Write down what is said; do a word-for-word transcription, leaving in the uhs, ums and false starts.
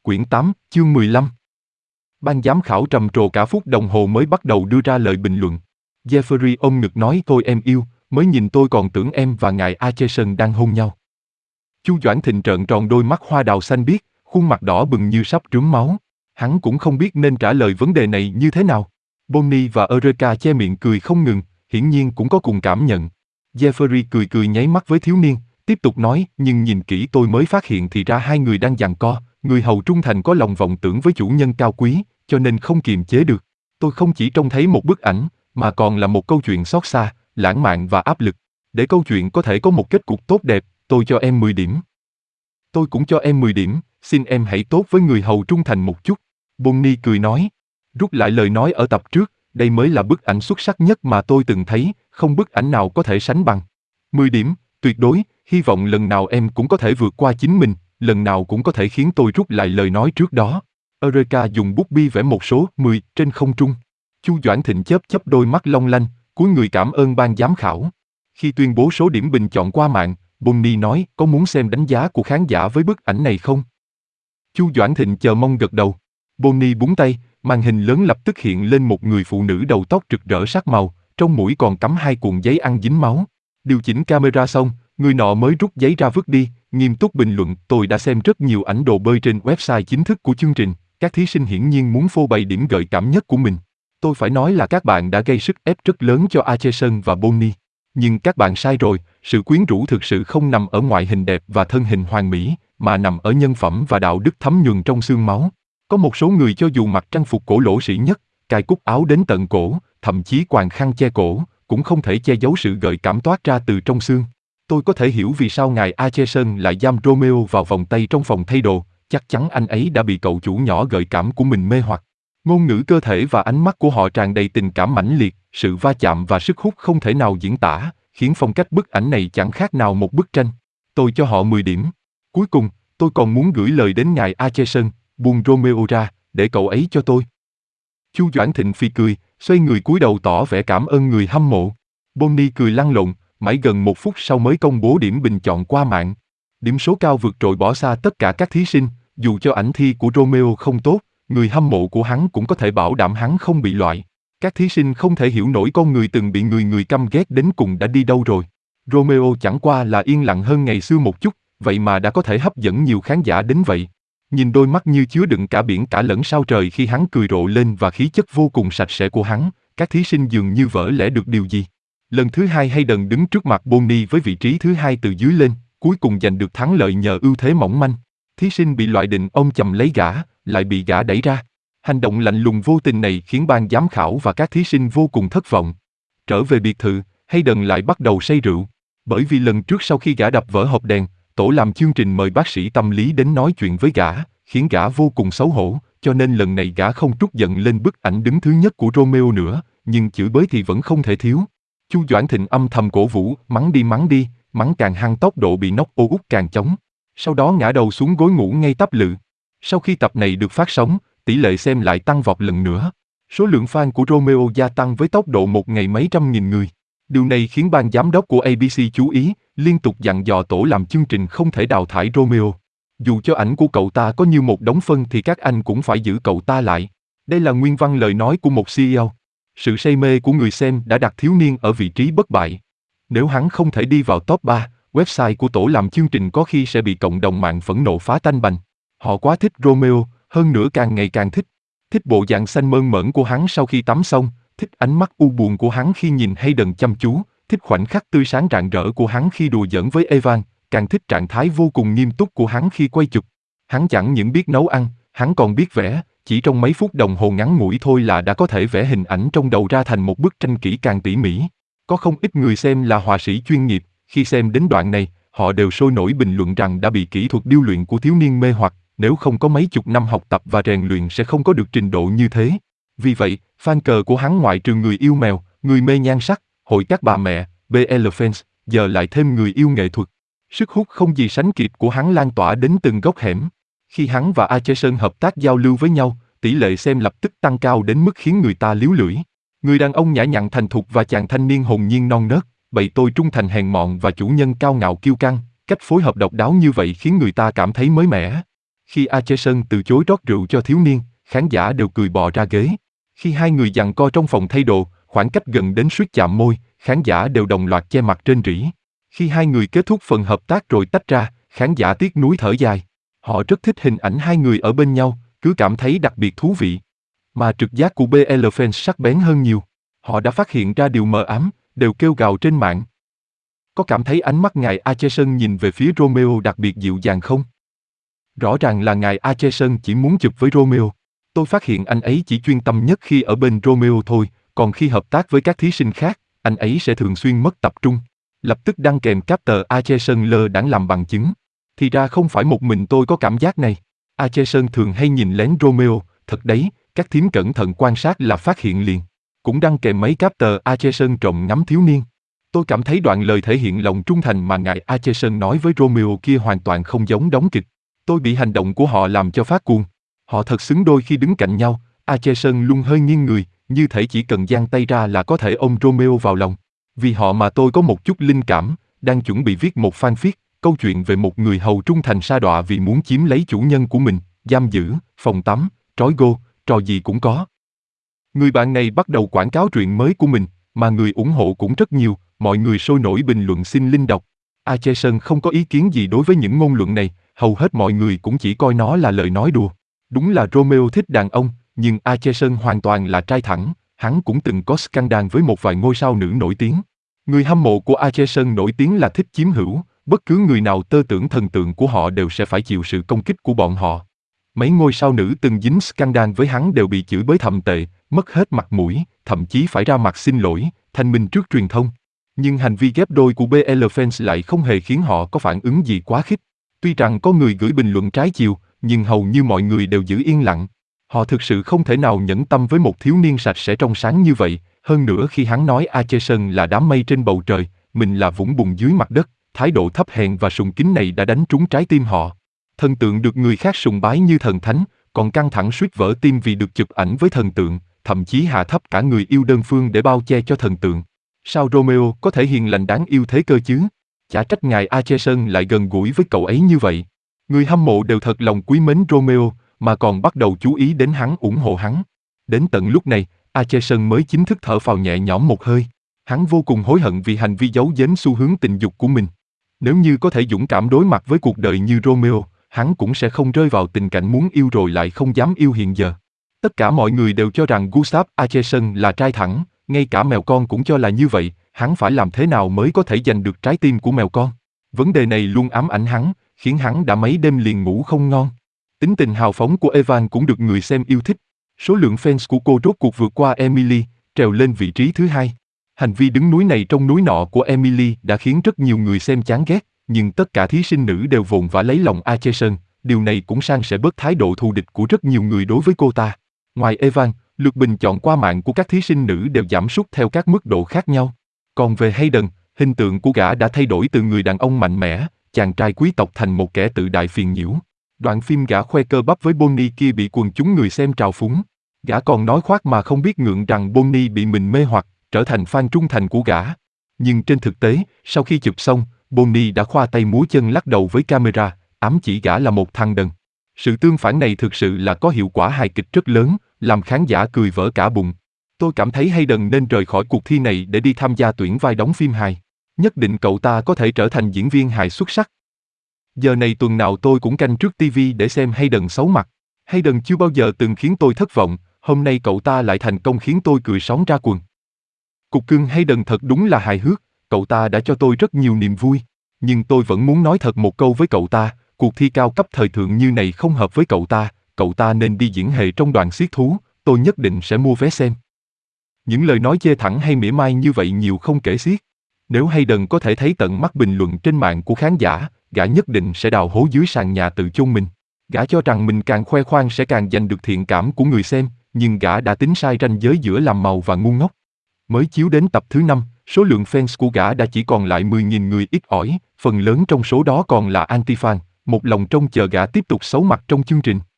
Quyển tám, chương mười lăm. Ban giám khảo trầm trồ cả phút đồng hồ mới bắt đầu đưa ra lời bình luận. Jeffrey ôm ngực nói tôi em yêu, mới nhìn tôi còn tưởng em và ngài Acheson đang hôn nhau. Chu Doãn Thịnh trợn tròn đôi mắt hoa đào xanh biếc, khuôn mặt đỏ bừng như sắp rướm máu. Hắn cũng không biết nên trả lời vấn đề này như thế nào. Bonnie và Eureka che miệng cười không ngừng, hiển nhiên cũng có cùng cảm nhận. Jeffrey cười cười nháy mắt với thiếu niên, tiếp tục nói, nhưng nhìn kỹ tôi mới phát hiện thì ra hai người đang giằng co, người hầu trung thành có lòng vọng tưởng với chủ nhân cao quý, cho nên không kiềm chế được. Tôi không chỉ trông thấy một bức ảnh, mà còn là một câu chuyện xót xa, lãng mạn và áp lực. Để câu chuyện có thể có một kết cục tốt đẹp, tôi cho em mười điểm. Tôi cũng cho em mười điểm, xin em hãy tốt với người hầu trung thành một chút. Bonnie cười nói, rút lại lời nói ở tập trước, đây mới là bức ảnh xuất sắc nhất mà tôi từng thấy, không bức ảnh nào có thể sánh bằng. mười điểm, tuyệt đối, hy vọng lần nào em cũng có thể vượt qua chính mình, lần nào cũng có thể khiến tôi rút lại lời nói trước đó. Eureka dùng bút bi vẽ một số mười trên không trung. Chu Doãn Thịnh chớp chớp đôi mắt long lanh, cúi người cảm ơn ban giám khảo. Khi tuyên bố số điểm bình chọn qua mạng, Bonnie nói, có muốn xem đánh giá của khán giả với bức ảnh này không? Chu Doãn Thịnh chờ mong gật đầu. Bonnie búng tay, màn hình lớn lập tức hiện lên một người phụ nữ đầu tóc rực rỡ sắc màu, trong mũi còn cắm hai cuộn giấy ăn dính máu. Điều chỉnh camera xong, người nọ mới rút giấy ra vứt đi, nghiêm túc bình luận, tôi đã xem rất nhiều ảnh đồ bơi trên website chính thức của chương trình, các thí sinh hiển nhiên muốn phô bày điểm gợi cảm nhất của mình. Tôi phải nói là các bạn đã gây sức ép rất lớn cho Acheson và Bonnie. Nhưng các bạn sai rồi, sự quyến rũ thực sự không nằm ở ngoại hình đẹp và thân hình hoàn mỹ, mà nằm ở nhân phẩm và đạo đức thấm nhuần trong xương máu. Có một số người cho dù mặc trang phục cổ lỗ sĩ nhất, cài cúc áo đến tận cổ, thậm chí quàng khăn che cổ, cũng không thể che giấu sự gợi cảm toát ra từ trong xương. Tôi có thể hiểu vì sao ngài Acheson lại giam Romeo vào vòng tay trong phòng thay đồ, chắc chắn anh ấy đã bị cậu chủ nhỏ gợi cảm của mình mê hoặc. Ngôn ngữ cơ thể và ánh mắt của họ tràn đầy tình cảm mãnh liệt, sự va chạm và sức hút không thể nào diễn tả, khiến phong cách bức ảnh này chẳng khác nào một bức tranh. Tôi cho họ mười điểm. Cuối cùng, tôi còn muốn gửi lời đến ngài Acheson, buông Romeo ra, để cậu ấy cho tôi. Chu Doãn Thịnh phì cười, xoay người cúi đầu tỏ vẻ cảm ơn người hâm mộ. Bonnie cười lăn lộn, mãi gần một phút sau mới công bố điểm bình chọn qua mạng. Điểm số cao vượt trội bỏ xa tất cả các thí sinh, dù cho ảnh thi của Romeo không tốt, người hâm mộ của hắn cũng có thể bảo đảm hắn không bị loại. Các thí sinh không thể hiểu nổi con người từng bị người người căm ghét đến cùng đã đi đâu rồi. Romeo chẳng qua là yên lặng hơn ngày xưa một chút, vậy mà đã có thể hấp dẫn nhiều khán giả đến vậy. Nhìn đôi mắt như chứa đựng cả biển cả lẫn sao trời khi hắn cười rộ lên và khí chất vô cùng sạch sẽ của hắn, các thí sinh dường như vỡ lẽ được điều gì. Lần thứ hai Hayden đứng trước mặt Bonnie với vị trí thứ hai từ dưới lên, cuối cùng giành được thắng lợi nhờ ưu thế mỏng manh. Thí sinh bị loại định ôm chầm lấy gã, lại bị gã đẩy ra. Hành động lạnh lùng vô tình này khiến ban giám khảo và các thí sinh vô cùng thất vọng. Trở về biệt thự, Hayden lại bắt đầu say rượu. Bởi vì lần trước sau khi gã đập vỡ hộp đèn, tổ làm chương trình mời bác sĩ tâm lý đến nói chuyện với gã, khiến gã vô cùng xấu hổ, cho nên lần này gã không trút giận lên bức ảnh đứng thứ nhất của Romeo nữa, nhưng chửi bới thì vẫn không thể thiếu. Chu Doãn Thịnh âm thầm cổ vũ, mắng đi mắng đi, mắng càng hăng tốc độ bị nóc ô út càng chóng. Sau đó ngã đầu xuống gối ngủ ngay tắp lự. Sau khi tập này được phát sóng, tỷ lệ xem lại tăng vọt lần nữa. Số lượng fan của Romeo gia tăng với tốc độ một ngày mấy trăm nghìn người. Điều này khiến ban giám đốc của a bê xê chú ý, liên tục dặn dò tổ làm chương trình không thể đào thải Romeo. Dù cho ảnh của cậu ta có như một đống phân thì các anh cũng phải giữ cậu ta lại. Đây là nguyên văn lời nói của một xê e ô. Sự say mê của người xem đã đặt thiếu niên ở vị trí bất bại. Nếu hắn không thể đi vào top ba, website của tổ làm chương trình có khi sẽ bị cộng đồng mạng phẫn nộ phá tanh bành. Họ quá thích Romeo, hơn nữa càng ngày càng thích. Thích bộ dạng xanh mơn mởn của hắn sau khi tắm xong, thích ánh mắt u buồn của hắn khi nhìn Hayden chăm chú, thích khoảnh khắc tươi sáng rạng rỡ của hắn khi đùa giỡn với Evan, càng thích trạng thái vô cùng nghiêm túc của hắn khi quay chụp. Hắn chẳng những biết nấu ăn, hắn còn biết vẽ, chỉ trong mấy phút đồng hồ ngắn ngủi thôi là đã có thể vẽ hình ảnh trong đầu ra thành một bức tranh kỹ càng tỉ mỉ. Có không ít người xem là họa sĩ chuyên nghiệp, khi xem đến đoạn này, họ đều sôi nổi bình luận rằng đã bị kỹ thuật điêu luyện của thiếu niên mê hoặc, nếu không có mấy chục năm học tập và rèn luyện sẽ không có được trình độ như thế. Vì vậy, fan cờ của hắn ngoại trừ người yêu mèo, người mê nhan sắc, hội các bà mẹ, bê lờ fans, giờ lại thêm người yêu nghệ thuật. Sức hút không gì sánh kịp của hắn lan tỏa đến từng góc hẻm. Khi hắn và Acheson hợp tác giao lưu với nhau, tỷ lệ xem lập tức tăng cao đến mức khiến người ta líu lưỡi. Người đàn ông nhã nhặn thành thục và chàng thanh niên hồn nhiên non nớt, bày tôi trung thành hèn mọn và chủ nhân cao ngạo kiêu căng, cách phối hợp độc đáo như vậy khiến người ta cảm thấy mới mẻ. Khi Acheson từ chối rót rượu cho thiếu niên, khán giả đều cười bò ra ghế. Khi hai người giằng co trong phòng thay đồ, khoảng cách gần đến suýt chạm môi, khán giả đều đồng loạt che mặt rên rỉ. Khi hai người kết thúc phần hợp tác rồi tách ra, khán giả tiếc nuối thở dài. Họ rất thích hình ảnh hai người ở bên nhau, cứ cảm thấy đặc biệt thú vị. Mà trực giác của bê lờ Fans sắc bén hơn nhiều. Họ đã phát hiện ra điều mờ ám, đều kêu gào trên mạng. Có cảm thấy ánh mắt ngài Acheson nhìn về phía Romeo đặc biệt dịu dàng không? Rõ ràng là ngài Acheson chỉ muốn chụp với Romeo. Tôi phát hiện anh ấy chỉ chuyên tâm nhất khi ở bên Romeo thôi, còn khi hợp tác với các thí sinh khác, anh ấy sẽ thường xuyên mất tập trung. Lập tức đăng kèm caption Acheson lơ đãng làm bằng chứng. Thì ra không phải một mình tôi có cảm giác này. Acheson thường hay nhìn lén Romeo, thật đấy, các thím cẩn thận quan sát là phát hiện liền. Cũng đăng kèm mấy caption Acheson trộm ngắm thiếu niên. Tôi cảm thấy đoạn lời thể hiện lòng trung thành mà ngài Acheson nói với Romeo kia hoàn toàn không giống đóng kịch. Tôi bị hành động của họ làm cho phát cuồng. Họ thật xứng đôi khi đứng cạnh nhau, Acheson luôn hơi nghiêng người, như thể chỉ cần giang tay ra là có thể ôm Romeo vào lòng. Vì họ mà tôi có một chút linh cảm, đang chuẩn bị viết một fanfic, câu chuyện về một người hầu trung thành sa đọa vì muốn chiếm lấy chủ nhân của mình, giam giữ, phòng tắm, trói gô, trò gì cũng có. Người bạn này bắt đầu quảng cáo truyện mới của mình, mà người ủng hộ cũng rất nhiều, mọi người sôi nổi bình luận xin link đọc. Acheson không có ý kiến gì đối với những ngôn luận này, hầu hết mọi người cũng chỉ coi nó là lời nói đùa. Đúng là Romeo thích đàn ông, nhưng Acheson hoàn toàn là trai thẳng, hắn cũng từng có scandal với một vài ngôi sao nữ nổi tiếng. Người hâm mộ của Acheson nổi tiếng là thích chiếm hữu, bất cứ người nào tơ tưởng thần tượng của họ đều sẽ phải chịu sự công kích của bọn họ. Mấy ngôi sao nữ từng dính scandal với hắn đều bị chửi bới thậm tệ, mất hết mặt mũi, thậm chí phải ra mặt xin lỗi, thanh minh trước truyền thông. Nhưng hành vi ghép đôi của bê lờ Fans lại không hề khiến họ có phản ứng gì quá khích. Tuy rằng có người gửi bình luận trái chiều, nhưng hầu như mọi người đều giữ yên lặng. Họ thực sự không thể nào nhẫn tâm với một thiếu niên sạch sẽ trong sáng như vậy, hơn nữa khi hắn nói Acheson là đám mây trên bầu trời, mình là vũng bùn dưới mặt đất, thái độ thấp hèn và sùng kính này đã đánh trúng trái tim họ. Thần tượng được người khác sùng bái như thần thánh, còn căng thẳng suýt vỡ tim vì được chụp ảnh với thần tượng, thậm chí hạ thấp cả người yêu đơn phương để bao che cho thần tượng. Sao Romeo có thể hiền lành đáng yêu thế cơ chứ? Chả trách ngài Acheson lại gần gũi với cậu ấy như vậy. Người hâm mộ đều thật lòng quý mến Romeo, mà còn bắt đầu chú ý đến hắn, ủng hộ hắn. Đến tận lúc này, Acheson mới chính thức thở phào nhẹ nhõm một hơi. Hắn vô cùng hối hận vì hành vi giấu giếm xu hướng tình dục của mình. Nếu như có thể dũng cảm đối mặt với cuộc đời như Romeo, hắn cũng sẽ không rơi vào tình cảnh muốn yêu rồi lại không dám yêu hiện giờ. Tất cả mọi người đều cho rằng Gustav Acheson là trai thẳng, ngay cả mèo con cũng cho là như vậy, hắn phải làm thế nào mới có thể giành được trái tim của mèo con? Vấn đề này luôn ám ảnh hắn, khiến hắn đã mấy đêm liền ngủ không ngon. Tính tình hào phóng của Evan cũng được người xem yêu thích. Số lượng fans của cô rốt cuộc vượt qua Emily, trèo lên vị trí thứ hai. Hành vi đứng núi này trong núi nọ của Emily đã khiến rất nhiều người xem chán ghét, nhưng tất cả thí sinh nữ đều vồn vã lấy lòng Acheson, điều này cũng san sẻ bớt thái độ thù địch của rất nhiều người đối với cô ta. Ngoài Evan, lượt bình chọn qua mạng của các thí sinh nữ đều giảm sút theo các mức độ khác nhau. Còn về Hayden, hình tượng của gã đã thay đổi từ người đàn ông mạnh mẽ, chàng trai quý tộc thành một kẻ tự đại phiền nhiễu. Đoạn phim gã khoe cơ bắp với Bonnie kia bị quần chúng người xem trào phúng. Gã còn nói khoác mà không biết ngượng rằng Bonnie bị mình mê hoặc, trở thành fan trung thành của gã. Nhưng trên thực tế, sau khi chụp xong, Bonnie đã khoa tay múa chân lắc đầu với camera, ám chỉ gã là một thằng đần. Sự tương phản này thực sự là có hiệu quả hài kịch rất lớn, làm khán giả cười vỡ cả bụng. Tôi cảm thấy Hayden nên rời khỏi cuộc thi này để đi tham gia tuyển vai đóng phim hài. Nhất định cậu ta có thể trở thành diễn viên hài xuất sắc. Giờ này tuần nào tôi cũng canh trước ti vi để xem Hayden xấu mặt. Hayden chưa bao giờ từng khiến tôi thất vọng, hôm nay cậu ta lại thành công khiến tôi cười sóng ra quần. Cục cưng Hayden thật đúng là hài hước, cậu ta đã cho tôi rất nhiều niềm vui. Nhưng tôi vẫn muốn nói thật một câu với cậu ta, cuộc thi cao cấp thời thượng như này không hợp với cậu ta, cậu ta nên đi diễn hề trong đoàn xiết thú, tôi nhất định sẽ mua vé xem. Những lời nói chê thẳng hay mỉa mai như vậy nhiều không kể xiết. Nếu Hayden có thể thấy tận mắt bình luận trên mạng của khán giả, gã nhất định sẽ đào hố dưới sàn nhà tự chôn mình. Gã cho rằng mình càng khoe khoang sẽ càng giành được thiện cảm của người xem, nhưng gã đã tính sai ranh giới giữa làm màu và ngu ngốc. Mới chiếu đến tập thứ năm, số lượng fans của gã đã chỉ còn lại mười nghìn người ít ỏi, phần lớn trong số đó còn là anti-fan, một lòng trông chờ gã tiếp tục xấu mặt trong chương trình.